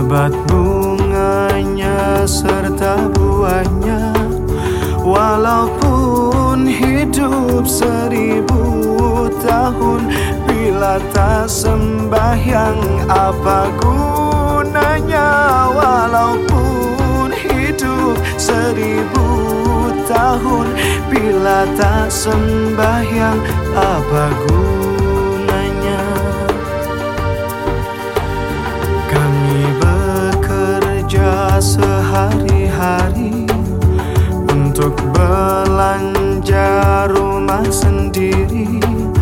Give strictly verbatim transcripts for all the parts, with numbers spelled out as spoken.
lebat bunganya serta buahnya. Walaupun hidup seribu tahun, bila tak sembahyang apa gunanya? Walaupun hidup seribu tahun, bila tak sembahyang apa gunanya? Kami bekerja sehari-hari untuk belanja rumah sendiri.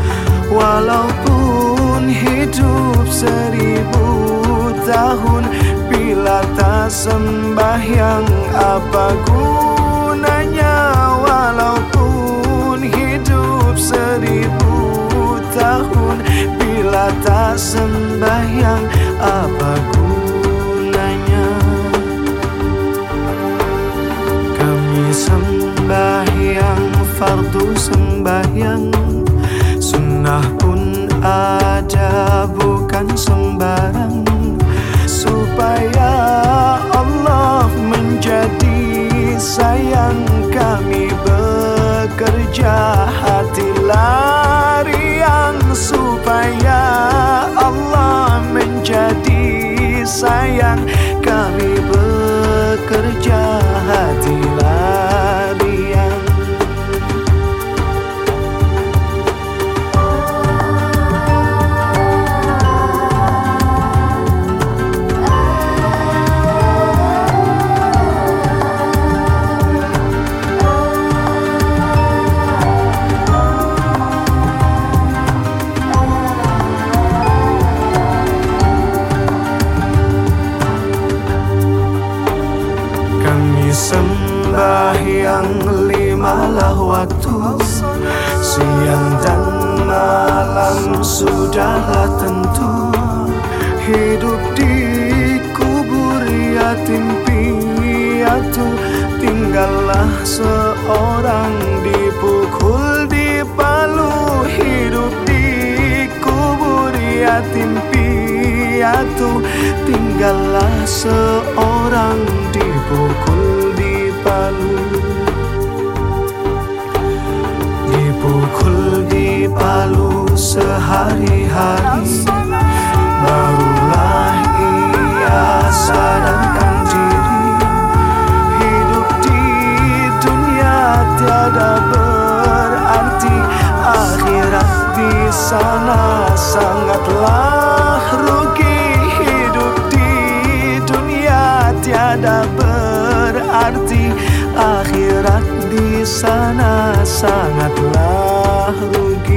Walaupun hidup seribu tahun, bila tak sembahyang apa gunanya? Walaupun hidup seribu tahun, bila tak sembahyang apa gunanya? Kami sembahyang fardu sembahyang, sunnah pun ada bukan sembarang, supaya Allah menjadi sayang. Kami bekerja hati lariang, supaya Allah menjadi sayang. Kami bekerja hati lariang. Sembahyang limalah waktu, siang dan malam sudahlah tentu. Hidup di kubur yatim piatu, tinggallah seorang dipukul di palu. Hidup di kubur yatim piatu, tinggallah seorang dipukul di palu. Dipukul di palu sehari-hari, barulah ia sadarkan diri. Hidup di dunia tiada berarti, akhirat di sana sangatlah rugi. Hidup di dunia tiada berarti, akhirat di sana sangatlah rugi.